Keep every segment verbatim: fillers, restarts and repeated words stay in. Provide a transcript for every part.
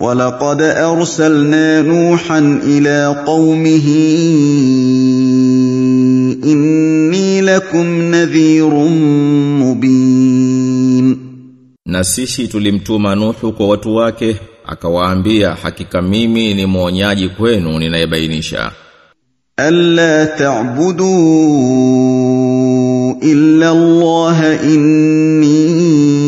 وَلَقَدْ أَرْسَلْنَا نُوحًا إِلَىٰ قَوْمِهِ إِنِّي لَكُمْ نَذِيرٌ مُبِينٌ. Na sisi tulimtuma Nuhu kwa watu wake, akawaambia hakika mimi ni mwonyaji kwenu ninayebainisha. أَلَّا تَعْبُدُوا إِلَّا اللَّهَ إِنِّي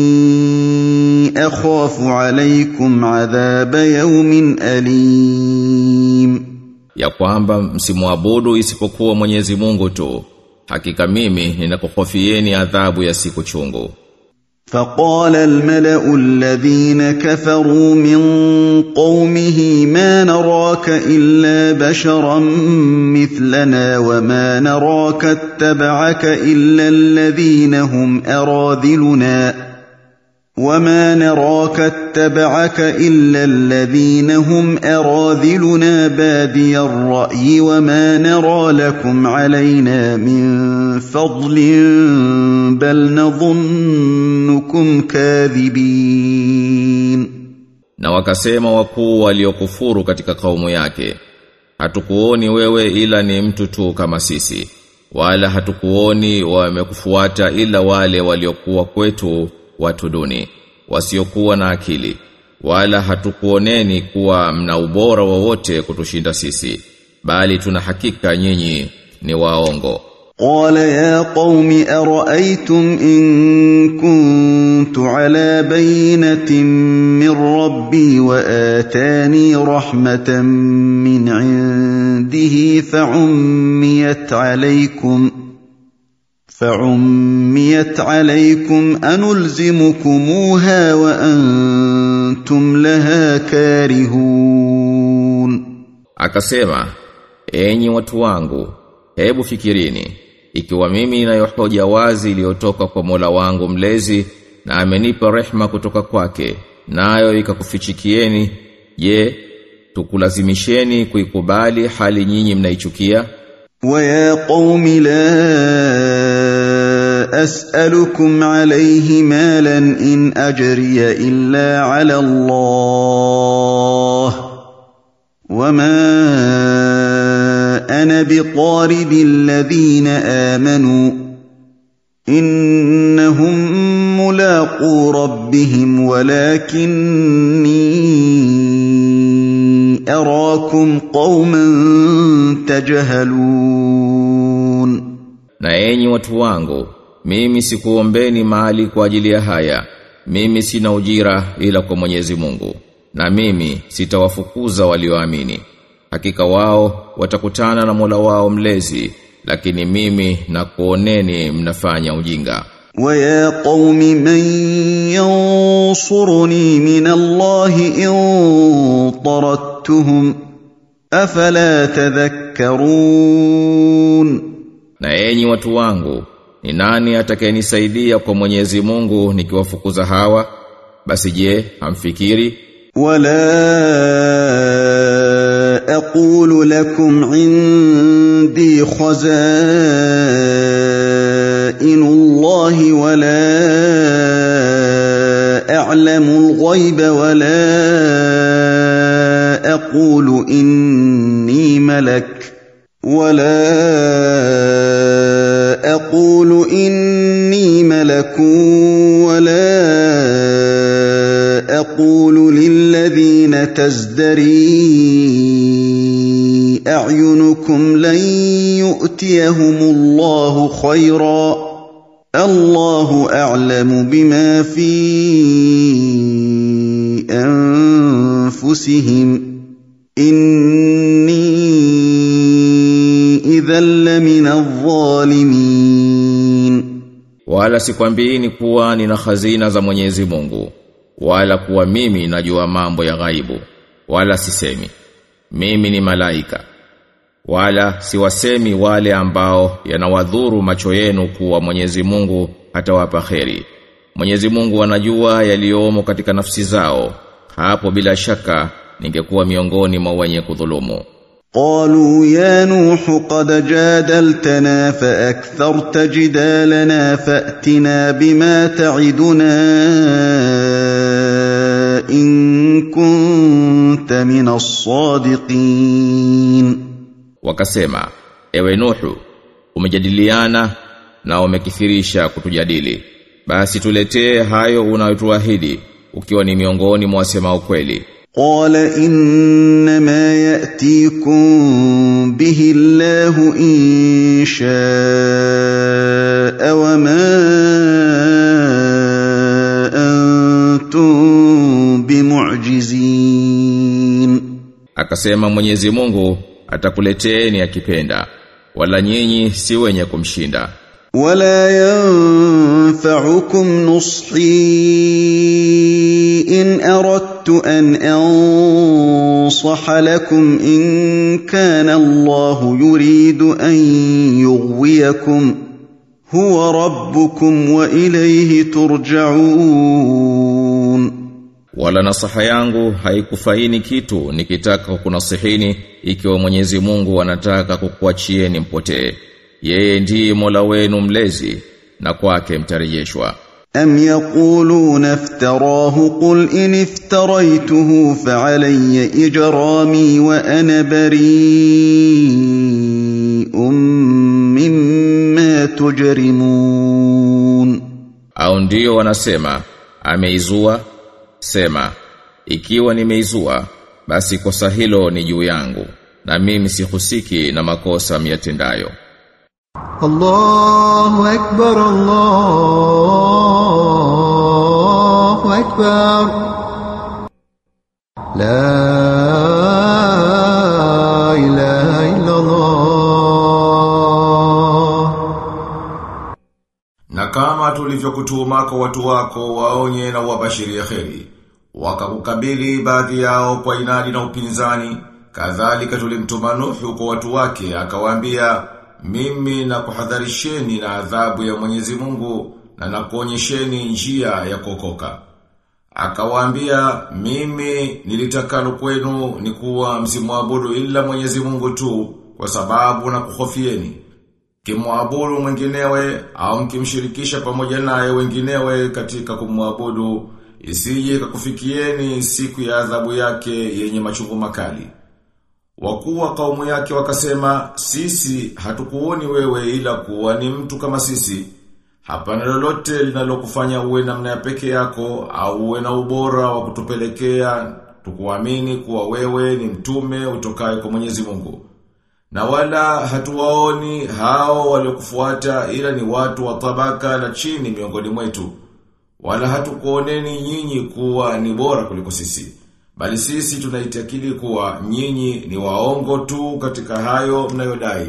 أَخَافُ عَلَيْكُمْ عَذَابَ يَوْمٍ أَلِيمٍ. Ya kwamba msimwabudu isipokuwa Mwenyezi Mungu tu, hakika mimi ninakuhofieni adhabu ya siku chungu. فَقَالَ الْمَلَأُ الَّذِينَ كَفَرُوا مِنْ قَوْمِهِ مَا نَرَاكَ إِلَّا بَشَرًا مِثْلَنَا وَمَا نَرَاكَ اتَّبَعَكَ إِلَّا الَّذِينَ هُمْ أَرَاذِلُنَا وَمَا نَرَاكَ اتَّبَعَكَ إِلَّا الَّذِينَ هُمْ أَرَاذِلُنَا بَادِيَ الرَّأْيِ وَمَا نَرَى لَكُمْ عَلَيْنَا مِنْ فَضْلٍ بَلْ نَظُنُّكُمْ كَاذِبِينَ. Na wakasema wakuu waliokufuru katika kaumu yake, hatukuoni wewe ila ni mtu tu kama sisi, wala hatukuoni wamekufuata ila wale waliokuwa kwetu watu duni, wasiokuwa na akili, wala hatukuoneni kuwa mna ubora wowote kutushinda sisi, bali tuna hakika nyinyi ni waongo. قال يا قوم أرأيتم إن كنت على بينة من ربي وآتاني رحمة من عنده فعميت عليكم فعميت عليكم أنلزمكموها وأنتم لها كارهون. Akasema, enyi watu wangu, hebu fikirini, ikiwa mimi ninayo hoja wazi iliyotoka kwa Mola wangu mlezi na amenipa rehema kutoka kwake, nayo ikakufichikieni, je, tukulazimisheni kuikubali hali nyinyi mnaichukia? وَيَا قَوْمِ لَا أَسْأَلُكُمْ عَلَيْهِ مَالًا إِنْ أَجْرِيَ إِلَّا عَلَى اللَّهِ وَمَا أَنَا بِطَارِدِ الَّذِينَ آمَنُوا إِنَّهُمْ مُلَاقُو رَبِّهِمْ وَلَكِنِّي أَرَاكُمْ قَوْمًا تَجْهَلُونَ. Na enyi watu wangu, mimi sikuombeni mali kwa ajili ya haya, mimi sina ujira ila kwa Mwenyezi Mungu, na mimi sitawafukuza walioamini. Hakika wao watakutana na Mola wao mlezi, lakini mimi nakuoneni mnafanya ujinga. وَيَا قَوْمِ مَنْ يَنْصُرُنِي مِنَ اللَّهِ إِنْ طَرَدتُّهُمْ أَفَلَا تَذَكَّرُونَ. Na enyi watu wangu, ni nani atakayenisaidia kwa Mwenyezi Mungu nikiwafukuza hawa? Basi je, hamfikiri? وَلَا أَقُولُ لَكُمْ عِنْدِي خَزَائِنُ اللَّهِ وَلَا أَعْلَمُ الْغَيْبَ وَلَا أَقُولُ إِنِّي مَلَكٌ وَلَا أَقُولُ إِنِّي مَلَكٌ وَلَا أَقُولُ لِلَّذِينَ تَزْدَرِي أَعْيُنُكُمْ لَن يُؤْتِيَهُمُ اللَّهُ خَيْرًا اللَّهُ أَعْلَمُ بِمَا فِي أَنفُسِهِمْ إِنِّي إِذًا لَّمِنَ الظَّالِمِينَ. Wala sikwambiini kuwa nina hazina za Mwenyezi Mungu, wala kuwa mimi najua mambo ya ghaibu, wala sisemi mimi ni malaika, wala siwasemi wale ambao yanawadhuru macho yenu kuwa Mwenyezi Mungu atawapa kheri. Mwenyezi Mungu anajua yaliyomo katika nafsi zao, hapo bila shaka ningekuwa miongoni mwa wenye kudhulumu. قالوا يا نوح قد جادلتنا فأكثرت جدالنا فأتنا بما تعدنا إن كنت من الصادقين. Wakasema, ewe Nuhu, umejadiliana na umekithirisha kutujadili. Basi tuletee hayo unayotuahidi ukiwa ni miongoni mwa wasema ukweli. قال إنما يأتيكم به الله إن شاء وما أنتم بمعجزين. Akasema Mwenyezi Mungu atakuleteeni akipenda, wala nyinyi si wenye kumshinda. ولا ينفعكم نصحي إن أردت أن أنصح لكم إن كان الله يريد أن يغويكم هو ربكم وإليه ترجعون. Wala nasaha yangu haikufaini kitu nikitaka kunasihini ikiwa Mwenyezi Mungu anataka kukuachieni mpotee. Yeye ndiye Mola wenu mlezi na kwake mtarejeshwa. أم يقولون افتراه قل إن افتريته فعلي إجرامي وأنا بريء مما تجرمون. Au ndio wanasema ameizua? Sema, ikiwa nimeizua basi kosa hilo ni juu yangu na mimi sihusiki na makosa miyatendayo. الله أكبر الله أكبر لا إله إلا الله. Na kama tulivyokutuma kwa watu wako waonye na wabashirie kheri, wakakukabili baadhi yao kwa inadi na upinzani, kadhalika tulimtuma Nuhu kwa watu wake akawaambia, mimi na kuhadharisheni na adhabu ya Mwenyezi Mungu na nakuonyesheni njia ya kuokoka. Akawaambia, mimi nilitakalo kwenu ni kuwa msimwabudu ila Mwenyezi Mungu tu, kwa sababu na kuhofieni. Kimwabudu mwinginewe au mkimshirikisha pamoja naye wenginewe katika kumwabudu, isije kukufikieni siku ya adhabu yake yenye machungu makali. Wakuu wa kaumu yake wakasema, sisi hatukuoni wewe ila kuwa ni mtu kama sisi. Hapana lolote linalokufanya uwe namna ya peke yako au uwe na ubora wa kutupelekea tukuamini kuwa wewe ni mtume utokaye kwa Mwenyezi Mungu. Na wala hatuwaoni hao waliokufuata ila ni watu wa tabaka la chini miongoni mwetu. Wala hatukuoneni nyinyi kuwa ni bora kuliko sisi. Bali sisi tunaitakidi kuwa nyinyi ni waongo tu katika hayo mnayodai.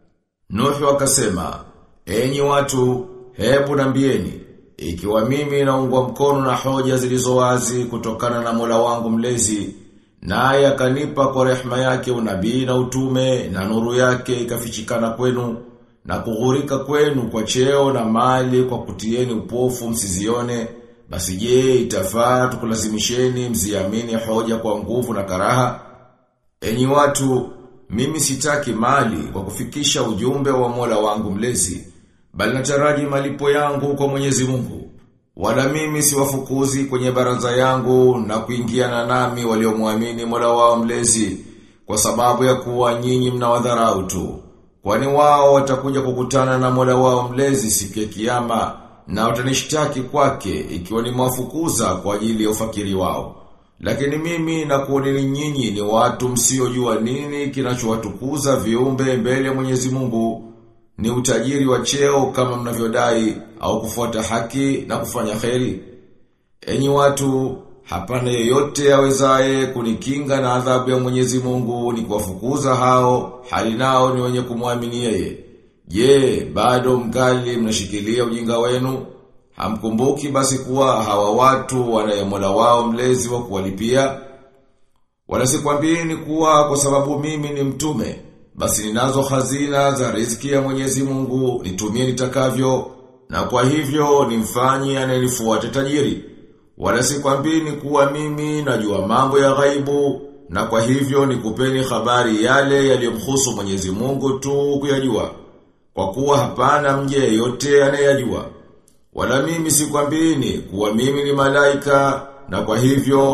Nuhu akasema, enyi watu, hebu nambieni, ikiwa mimi naungwa mkono na hoja zilizo wazi kutokana na Mola wangu mlezi, naye akanipa kwa rehema yake unabii na utume na nuru yake ikafichikana kwenu, na kughurika kwenu kwa cheo na mali kwa kutieni upofu msizione, basi je, itafaa tukulazimisheni mziamini hoja kwa nguvu na karaha? Enyi watu, mimi sitaki mali kwa kufikisha ujumbe wa Mola wangu mlezi, bali nataraji malipo yangu kwa Mwenyezi Mungu. Wala mimi siwafukuzi kwenye baraza yangu na kuingiana nami waliomwamini Mola wao mlezi, kwa sababu ya kuwa nyinyi mnawadharau tu. Kwani wao watakuja kukutana na Mola wao mlezi siku ya kiyama, na watanishtaki kwake ikiwa ni mwafukuza kwa ajili ya ufakiri wao. Lakini mimi na kuoneni nyinyi ni watu msiojua nini kinachowatukuza viumbe mbele ya Mwenyezi Mungu, ni utajiri wa cheo kama mnavyodai, au kufuata haki na kufanya kheri. Enyi watu, hapana yeyote awezaye kunikinga na adhabu ya Mwenyezi Mungu ni kuwafukuza hao, hali nao ni wenye kumwamini yeye. Je, bado mgali mnashikilia ujinga wenu? Hamkumbuki basi kuwa hawa watu wanaye Mola wao mlezi wa kuwalipia? Wala sikwambieni kuwa kwa sababu mimi ni mtume, basi ninazo hazina za riziki ya Mwenyezi Mungu nitumie nitakavyo, na kwa hivyo nimfanye anayenifuate tajiri. Wala sikwambieni kuwa mimi najua mambo ya ghaibu, na kwa hivyo nikupeni habari yale yaliyomhusu Mwenyezi Mungu tu kuyajua, kwa kuwa hapana mje yote anayajua. Wala mimi sikwambieni kuwa mimi ni malaika, na kwa hivyo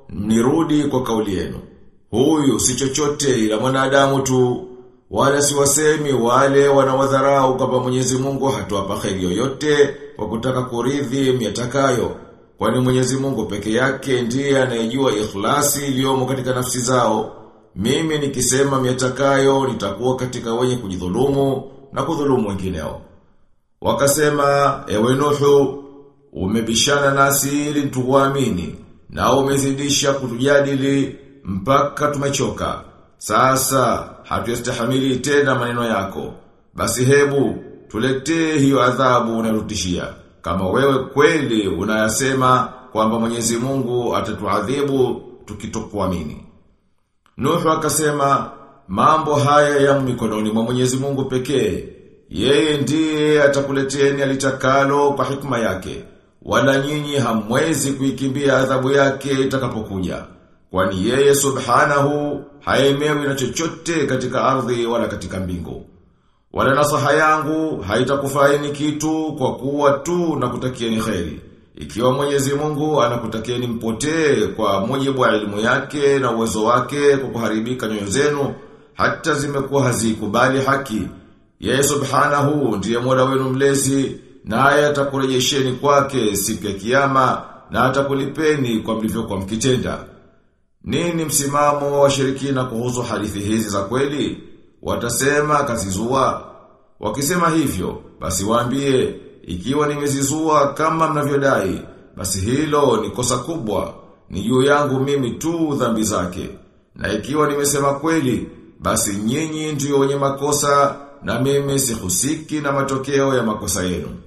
nirudi kwa kauli yenu. Huyu si chochote ila mwanadamu tu, wala si wasemi wale wanawadharau kwamba Mwenyezi Mungu hatuwapa kheri yoyote kwa kutaka kuridhi myatakayo. Kwani Mwenyezi Mungu peke yake ndiye anayejua ikhlasi iliyomo katika nafsi zao. Mimi nikisema myatakayo nitakuwa katika wenye kujidhulumu na kudhulumu wengineo. Wakasema, ewe Nuhu, umebishana nasi ili tukuamini, na umezidisha kutujadili mpaka tumechoka. Sasa hatuyastahimili tena maneno yako. Basi hebu tuletee hiyo adhabu unayotishia, kama wewe kweli unayasema kwamba Mwenyezi Mungu atatuadhibu tukitokuamini. Nuhu akasema, mambo haya ya mikononi mwa Mwenyezi Mungu pekee. Yeye ndiye atakuleteni alitakalo kwa hikma yake, wala nyinyi hamwezi kuikimbia adhabu yake itakapokuja. Kwani yeye subhanahu haemewi na chochote katika ardhi wala katika mbingu. Wala nasaha yangu haitakufaini kitu kwa kuwa tu na kutakieni kheri. Ikiwa Mwenyezi Mungu anakutakieni mpotee kwa mujibu wa elimu yake na uwezo wake kwa kuharibika nyoyo zenu, hata zimekuwa hazikubali haki. Yeye subhanahu ndiye Mola wenu mlezi, naye atakurejesheni kwake siku ya kiyama na atakulipeni kwa mlivyokuwa mkitenda. Nini msimamo wa washirikina kuhusu hadithi hizi za kweli? Watasema kazizua. Wakisema hivyo, basi waambie, ikiwa nimezizua kama mnavyodai, basi hilo ni kosa kubwa, ni juu yangu mimi tu dhambi zake. Na ikiwa nimesema kweli, basi nyinyi ndio wenye makosa, na mimi sihusiki na matokeo ya makosa yenu.